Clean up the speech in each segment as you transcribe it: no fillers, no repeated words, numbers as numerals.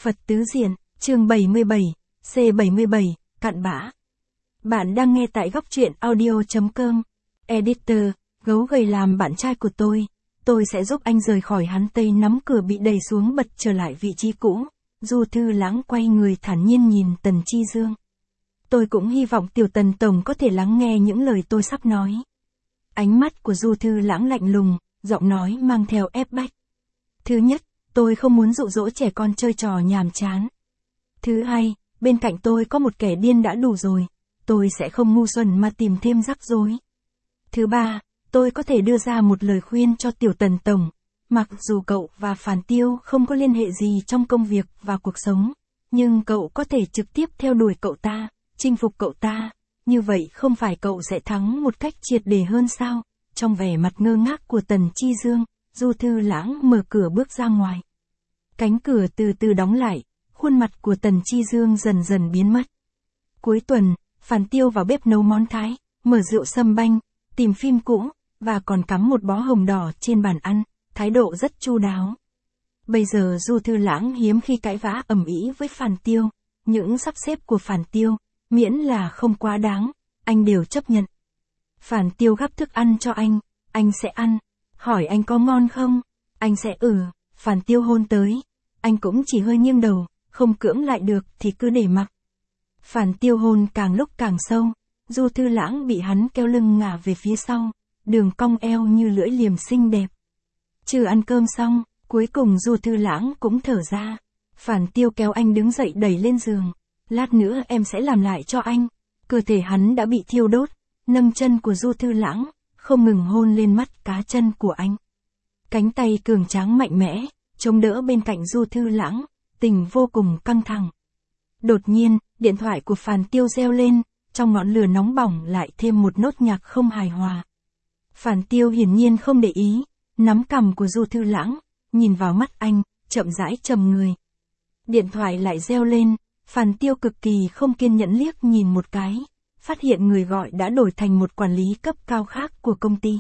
Phật tứ diện, chương 77, C77, cặn bã. Bạn đang nghe tại góc truyện audio.com. Editor, gấu gầy làm bạn trai của tôi sẽ giúp anh rời khỏi hắn. Tây nắm cửa bị đẩy xuống bật trở lại vị trí cũ. Du Thư Lãng quay người thản nhiên nhìn Tần Chi Dương. Tôi cũng hy vọng tiểu Tần Tổng có thể lắng nghe những lời tôi sắp nói. Ánh mắt của Du Thư Lãng lạnh lùng, giọng nói mang theo ép bách. Thứ nhất, tôi không muốn dụ dỗ trẻ con chơi trò nhàm chán. Thứ hai, bên cạnh tôi có một kẻ điên đã đủ rồi, tôi sẽ không ngu xuẩn mà tìm thêm rắc rối. Thứ ba, tôi có thể đưa ra một lời khuyên cho tiểu Tần Tổng, mặc dù cậu và Phản Tiêu không có liên hệ gì trong công việc và cuộc sống, nhưng cậu có thể trực tiếp theo đuổi cậu ta, chinh phục cậu ta, như vậy không phải cậu sẽ thắng một cách triệt để hơn sao? Trong vẻ mặt ngơ ngác của Tần Chi Dương, Du Thư Lãng mở cửa bước ra ngoài. Cánh cửa từ từ đóng lại, khuôn mặt của Tần Chi Dương dần dần biến mất. Cuối tuần, Phản Tiêu vào bếp nấu món Thái, mở rượu sâm banh, tìm phim cũ, và còn cắm một bó hồng đỏ trên bàn ăn, thái độ rất chu đáo. Bây giờ Du Thư Lãng hiếm khi cãi vã ầm ĩ với Phản Tiêu, những sắp xếp của Phản Tiêu, miễn là không quá đáng, anh đều chấp nhận. Phản Tiêu gắp thức ăn cho anh sẽ ăn, hỏi anh có ngon không, anh sẽ Phản Tiêu hôn tới, anh cũng chỉ hơi nghiêng đầu, không cưỡng lại được thì cứ để mặc. Phản Tiêu hôn càng lúc càng sâu, Du Thư Lãng bị hắn kéo lưng ngả về phía sau, đường cong eo như lưỡi liềm xinh đẹp. Chưa ăn cơm xong, cuối cùng Du Thư Lãng cũng thở ra. Phản Tiêu kéo anh đứng dậy đẩy lên giường. Lát nữa em sẽ làm lại cho anh. Cơ thể hắn đã bị thiêu đốt, nâng chân của Du Thư Lãng, không ngừng hôn lên mắt cá chân của anh. Cánh tay cường tráng mạnh mẽ, chống đỡ bên cạnh Du Thư Lãng, tình vô cùng căng thẳng. Đột nhiên, điện thoại của Phản Tiêu reo lên, trong ngọn lửa nóng bỏng lại thêm một nốt nhạc không hài hòa. Phản Tiêu hiển nhiên không để ý, nắm cằm của Du Thư Lãng, nhìn vào mắt anh, chậm rãi trầm người. Điện thoại lại reo lên, Phản Tiêu cực kỳ không kiên nhẫn liếc nhìn một cái, phát hiện người gọi đã đổi thành một quản lý cấp cao khác của công ty.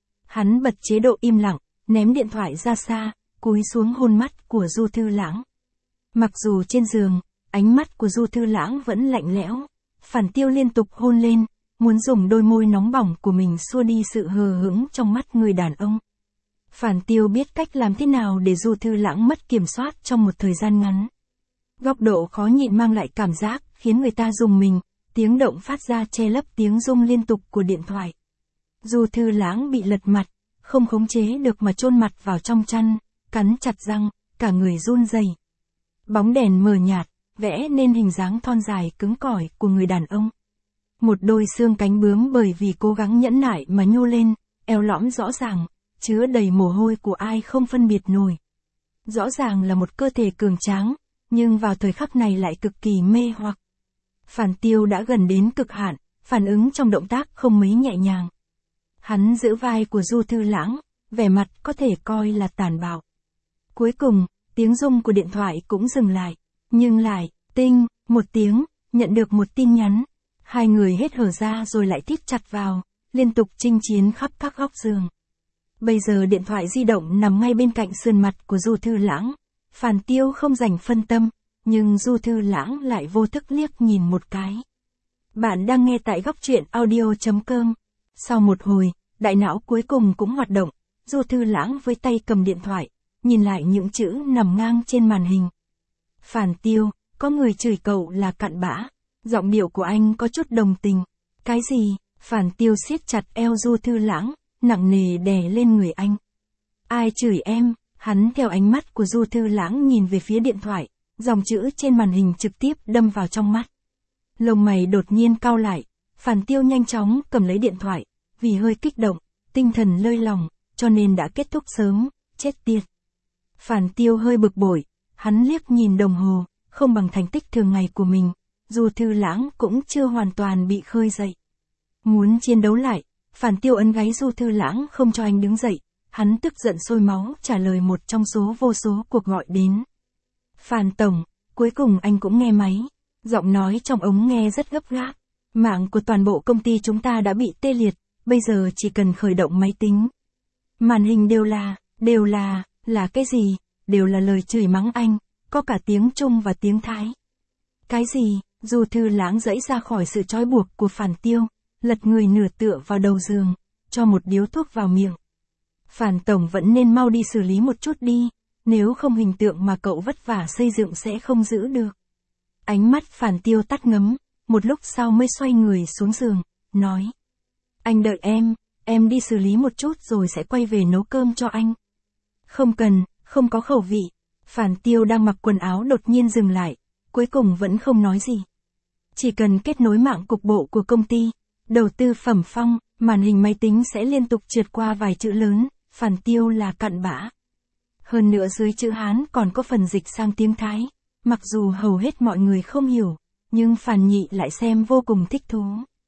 Hắn bật chế độ im lặng, ném điện thoại ra xa, cúi xuống hôn mắt của Du Thư Lãng. Mặc dù trên giường, ánh mắt của Du Thư Lãng vẫn lạnh lẽo, Phản Tiêu liên tục hôn lên, muốn dùng đôi môi nóng bỏng của mình xua đi sự hờ hững trong mắt người đàn ông. Phản Tiêu biết cách làm thế nào để Du Thư Lãng mất kiểm soát trong một thời gian ngắn. Góc độ khó nhịn mang lại cảm giác khiến người ta rùng mình, tiếng động phát ra che lấp tiếng rung liên tục của điện thoại. Du Thư Lãng bị lật mặt, không khống chế được mà chôn mặt vào trong chăn, cắn chặt răng, cả người run rẩy. Bóng đèn mờ nhạt, vẽ nên hình dáng thon dài cứng cỏi của người đàn ông. Một đôi xương cánh bướm bởi vì cố gắng nhẫn nại mà nhô lên, eo lõm rõ ràng, chứa đầy mồ hôi của ai không phân biệt nổi. Rõ ràng là một cơ thể cường tráng, nhưng vào thời khắc này lại cực kỳ mê hoặc. Phản Tiêu đã gần đến cực hạn, phản ứng trong động tác không mấy nhẹ nhàng. Hắn giữ vai của Du Thư Lãng, vẻ mặt có thể coi là tàn bạo. Cuối cùng, tiếng rung của điện thoại cũng dừng lại, nhưng lại, tinh, một tiếng, nhận được một tin nhắn. Hai người hết hở ra rồi lại thít chặt vào, liên tục chinh chiến khắp các góc giường. Bây giờ điện thoại di động nằm ngay bên cạnh sườn mặt của Du Thư Lãng. Phản Tiêu không dành phân tâm, nhưng Du Thư Lãng lại vô thức liếc nhìn một cái. Bạn đang nghe tại góc truyện audio.com. Sau một hồi, đại não cuối cùng cũng hoạt động, Du Thư Lãng với tay cầm điện thoại, nhìn lại những chữ nằm ngang trên màn hình. Phản Tiêu, có người chửi cậu là cặn bã. Giọng điệu của anh có chút đồng tình. Cái gì? Phản Tiêu siết chặt eo Du Thư Lãng, nặng nề đè lên người anh. Ai chửi em? Hắn theo ánh mắt của Du Thư Lãng nhìn về phía điện thoại, dòng chữ trên màn hình trực tiếp đâm vào trong mắt. Lông mày đột nhiên cau lại, Phản Tiêu nhanh chóng cầm lấy điện thoại, vì hơi kích động, tinh thần lơi lỏng, cho nên đã kết thúc sớm, chết tiệt. Phản Tiêu hơi bực bội, hắn liếc nhìn đồng hồ, không bằng thành tích thường ngày của mình, Du Thư Lãng cũng chưa hoàn toàn bị khơi dậy. Muốn chiến đấu lại, Phản Tiêu ấn gáy Du Thư Lãng không cho anh đứng dậy, hắn tức giận sôi máu trả lời một trong số vô số cuộc gọi đến. Phản Tổng, cuối cùng anh cũng nghe máy, giọng nói trong ống nghe rất gấp gáp. Mạng của toàn bộ công ty chúng ta đã bị tê liệt, bây giờ chỉ cần khởi động máy tính. Màn hình đều là cái gì? Đều là lời chửi mắng anh, có cả tiếng Trung và tiếng Thái. Cái gì? Du Thư Lãng giãy ra khỏi sự trói buộc của Phản Tiêu, lật người nửa tựa vào đầu giường, cho một điếu thuốc vào miệng. Phản tổng vẫn nên mau đi xử lý một chút đi, nếu không hình tượng mà cậu vất vả xây dựng sẽ không giữ được. Ánh mắt Phản Tiêu tắt ngấm, một lúc sau mới xoay người xuống giường, nói. Anh đợi em đi xử lý một chút rồi sẽ quay về nấu cơm cho anh. Không cần, không có khẩu vị. Phản Tiêu đang mặc quần áo đột nhiên dừng lại, cuối cùng vẫn không nói gì. Chỉ cần kết nối mạng cục bộ của công ty, đầu tư phẩm phong, màn hình máy tính sẽ liên tục trượt qua vài chữ lớn, Phản Tiêu là cặn bã. Hơn nữa dưới chữ Hán còn có phần dịch sang tiếng Thái, mặc dù hầu hết mọi người không hiểu, nhưng Phản Nhị lại xem vô cùng thích thú.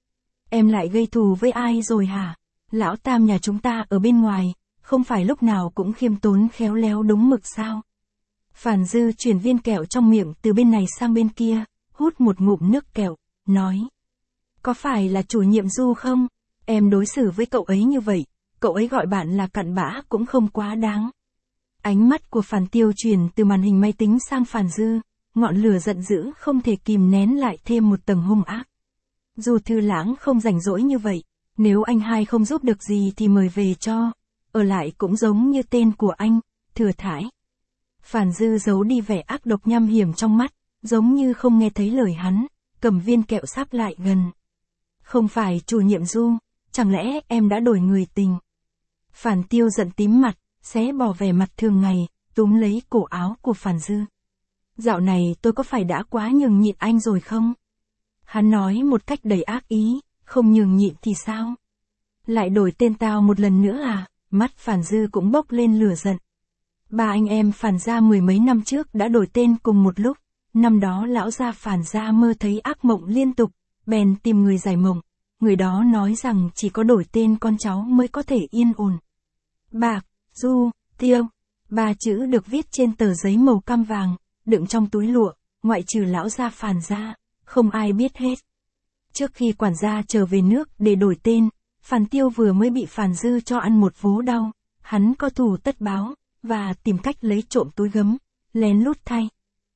Em lại gây thù với ai rồi hả? Lão Tam nhà chúng ta ở bên ngoài, không phải lúc nào cũng khiêm tốn khéo léo đúng mực sao? Phản Dư chuyển viên kẹo trong miệng từ bên này sang bên kia, hút một ngụm nước kẹo, nói. Có phải là chủ nhiệm Du không? Em đối xử với cậu ấy như vậy, cậu ấy gọi bạn là cặn bã cũng không quá đáng. Ánh mắt của Phản Tiêu chuyển từ màn hình máy tính sang Phản Dư, ngọn lửa giận dữ không thể kìm nén lại thêm một tầng hung ác. Du Thư Lãng không rảnh rỗi như vậy, nếu anh hai không giúp được gì thì mời về cho, ở lại cũng giống như tên của anh, thừa thãi. Phản Dư giấu đi vẻ ác độc nham hiểm trong mắt, giống như không nghe thấy lời hắn, cầm viên kẹo sáp lại gần. Không phải chủ nhiệm Du, chẳng lẽ em đã đổi người tình? Phản Tiêu giận tím mặt, xé bỏ vẻ mặt thường ngày, túm lấy cổ áo của Phản Dư. Dạo này tôi có phải đã quá nhường nhịn anh rồi không? Hắn nói một cách đầy ác ý, không nhường nhịn thì sao? Lại đổi tên tao một lần nữa à? Mắt Phản Dư cũng bốc lên lửa giận. Ba anh em Phản gia mười mấy năm trước đã đổi tên cùng một lúc, năm đó lão gia Phản gia mơ thấy ác mộng liên tục, bèn tìm người giải mộng, người đó nói rằng chỉ có đổi tên con cháu mới có thể yên ổn. Bạc, Du, Tiêu, ba chữ được viết trên tờ giấy màu cam vàng, đựng trong túi lụa, ngoại trừ lão gia Phản gia, không ai biết hết. Trước khi quản gia trở về nước để đổi tên, Phản Tiêu vừa mới bị Phản Dư cho ăn một vố đau, hắn có thù tất báo, và tìm cách lấy trộm túi gấm, lén lút thay.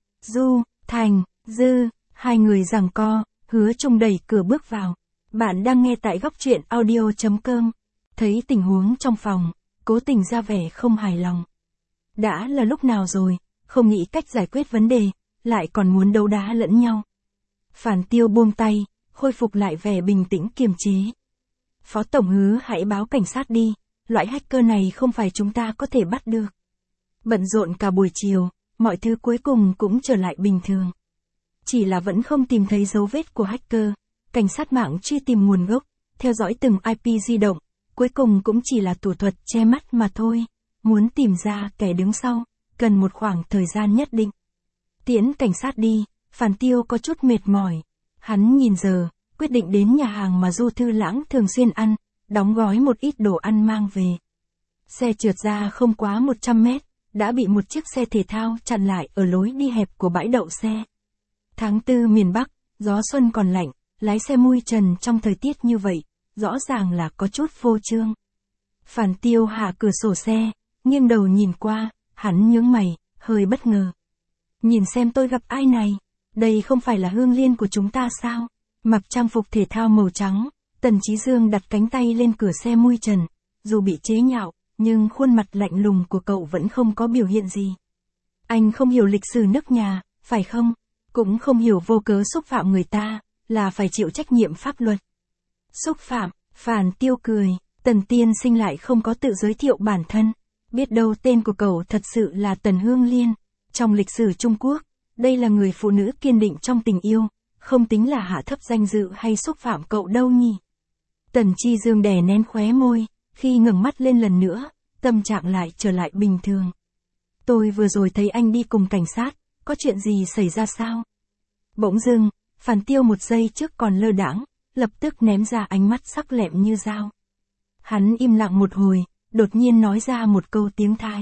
Du, Thành, Dư, hai người giằng co, Hứa Trung đẩy cửa bước vào. Bạn đang nghe tại góc truyện audio.com. Thấy tình huống trong phòng, cố tình ra vẻ không hài lòng. Đã là lúc nào rồi, không nghĩ cách giải quyết vấn đề, lại còn muốn đấu đá lẫn nhau. Phản Tiêu buông tay, khôi phục lại vẻ bình tĩnh kiềm chế. Phó Tổng Hứa hãy báo cảnh sát đi, loại hacker này không phải chúng ta có thể bắt được. Bận rộn cả buổi chiều, mọi thứ cuối cùng cũng trở lại bình thường. Chỉ là vẫn không tìm thấy dấu vết của hacker, cảnh sát mạng truy tìm nguồn gốc, theo dõi từng IP di động, cuối cùng cũng chỉ là thủ thuật che mắt mà thôi. Muốn tìm ra kẻ đứng sau, cần một khoảng thời gian nhất định. Tiễn cảnh sát đi, Phản Tiêu có chút mệt mỏi. Hắn nhìn giờ, quyết định đến nhà hàng mà Du Thư Lãng thường xuyên ăn, đóng gói một ít đồ ăn mang về. Xe trượt ra không quá 100 mét, đã bị một chiếc xe thể thao chặn lại ở lối đi hẹp của bãi đậu xe. Tháng 4 miền Bắc, gió xuân còn lạnh, lái xe mui trần trong thời tiết như vậy, rõ ràng là có chút phô trương. Phản Tiêu hạ cửa sổ xe, nghiêng đầu nhìn qua, hắn nhướng mày, hơi bất ngờ. Nhìn xem tôi gặp ai này, đây không phải là Hương Liên của chúng ta sao? Mặc trang phục thể thao màu trắng, Tần Chí Dương đặt cánh tay lên cửa xe mui trần, dù bị chế nhạo, nhưng khuôn mặt lạnh lùng của cậu vẫn không có biểu hiện gì. Anh không hiểu lịch sử nước nhà, phải không? Cũng không hiểu vô cớ xúc phạm người ta, là phải chịu trách nhiệm pháp luật. Xúc phạm, Phản Tiêu cười, Tần tiên sinh lại không có tự giới thiệu bản thân. Biết đâu tên của cậu thật sự là Tần Hương Liên. Trong lịch sử Trung Quốc, đây là người phụ nữ kiên định trong tình yêu, không tính là hạ thấp danh dự hay xúc phạm cậu đâu nhỉ. Tần Chi Dương đè nén khóe môi, khi ngẩng mắt lên lần nữa, tâm trạng lại trở lại bình thường. Tôi vừa rồi thấy anh đi cùng cảnh sát, có chuyện gì xảy ra sao? Bỗng dưng, Phản Tiêu một giây trước còn lơ đãng, lập tức ném ra ánh mắt sắc lẹm như dao. Hắn im lặng một hồi, đột nhiên nói ra một câu tiếng Thái.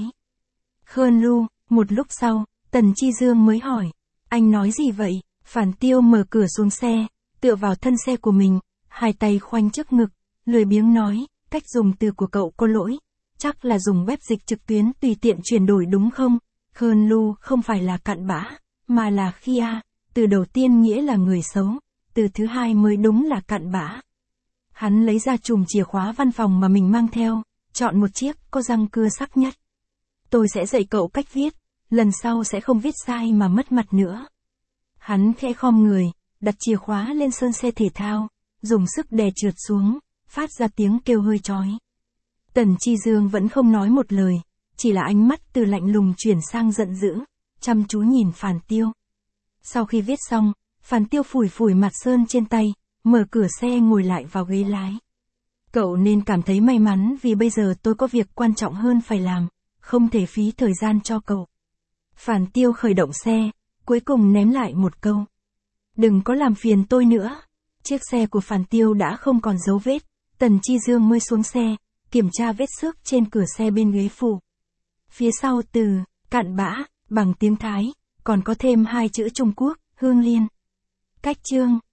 Khơn Lu, một lúc sau, Tần Chi Dương mới hỏi, anh nói gì vậy? Phản Tiêu mở cửa xuống xe, tựa vào thân xe của mình, hai tay khoanh trước ngực, lười biếng nói, cách dùng từ của cậu có lỗi, chắc là dùng web dịch trực tuyến tùy tiện chuyển đổi đúng không? Khơn Lu không phải là cặn bã, mà là Khia, từ đầu tiên nghĩa là người xấu, từ thứ hai mới đúng là cặn bã. Hắn lấy ra chùm chìa khóa văn phòng mà mình mang theo, chọn một chiếc có răng cưa sắc nhất. Tôi sẽ dạy cậu cách viết, lần sau sẽ không viết sai mà mất mặt nữa. Hắn khẽ khom người, đặt chìa khóa lên sơn xe thể thao, dùng sức đè trượt xuống, phát ra tiếng kêu hơi chói. Tần Chi Dương vẫn không nói một lời, chỉ là ánh mắt từ lạnh lùng chuyển sang giận dữ, chăm chú nhìn Phàn Tiêu. Sau khi viết xong, Phàn Tiêu phủi phủi mặt sơn trên tay, mở cửa xe ngồi lại vào ghế lái. Cậu nên cảm thấy may mắn vì bây giờ tôi có việc quan trọng hơn phải làm, không thể phí thời gian cho cậu. Phàn Tiêu khởi động xe, cuối cùng ném lại một câu. Đừng có làm phiền tôi nữa. Chiếc xe của Phàn Tiêu đã không còn dấu vết, Tần Chi Dương mới xuống xe, kiểm tra vết xước trên cửa xe bên ghế phụ. Phía sau từ, cặn bã, bằng tiếng Thái, còn có thêm 2 chữ Trung Quốc, Hương Liên. Cách chương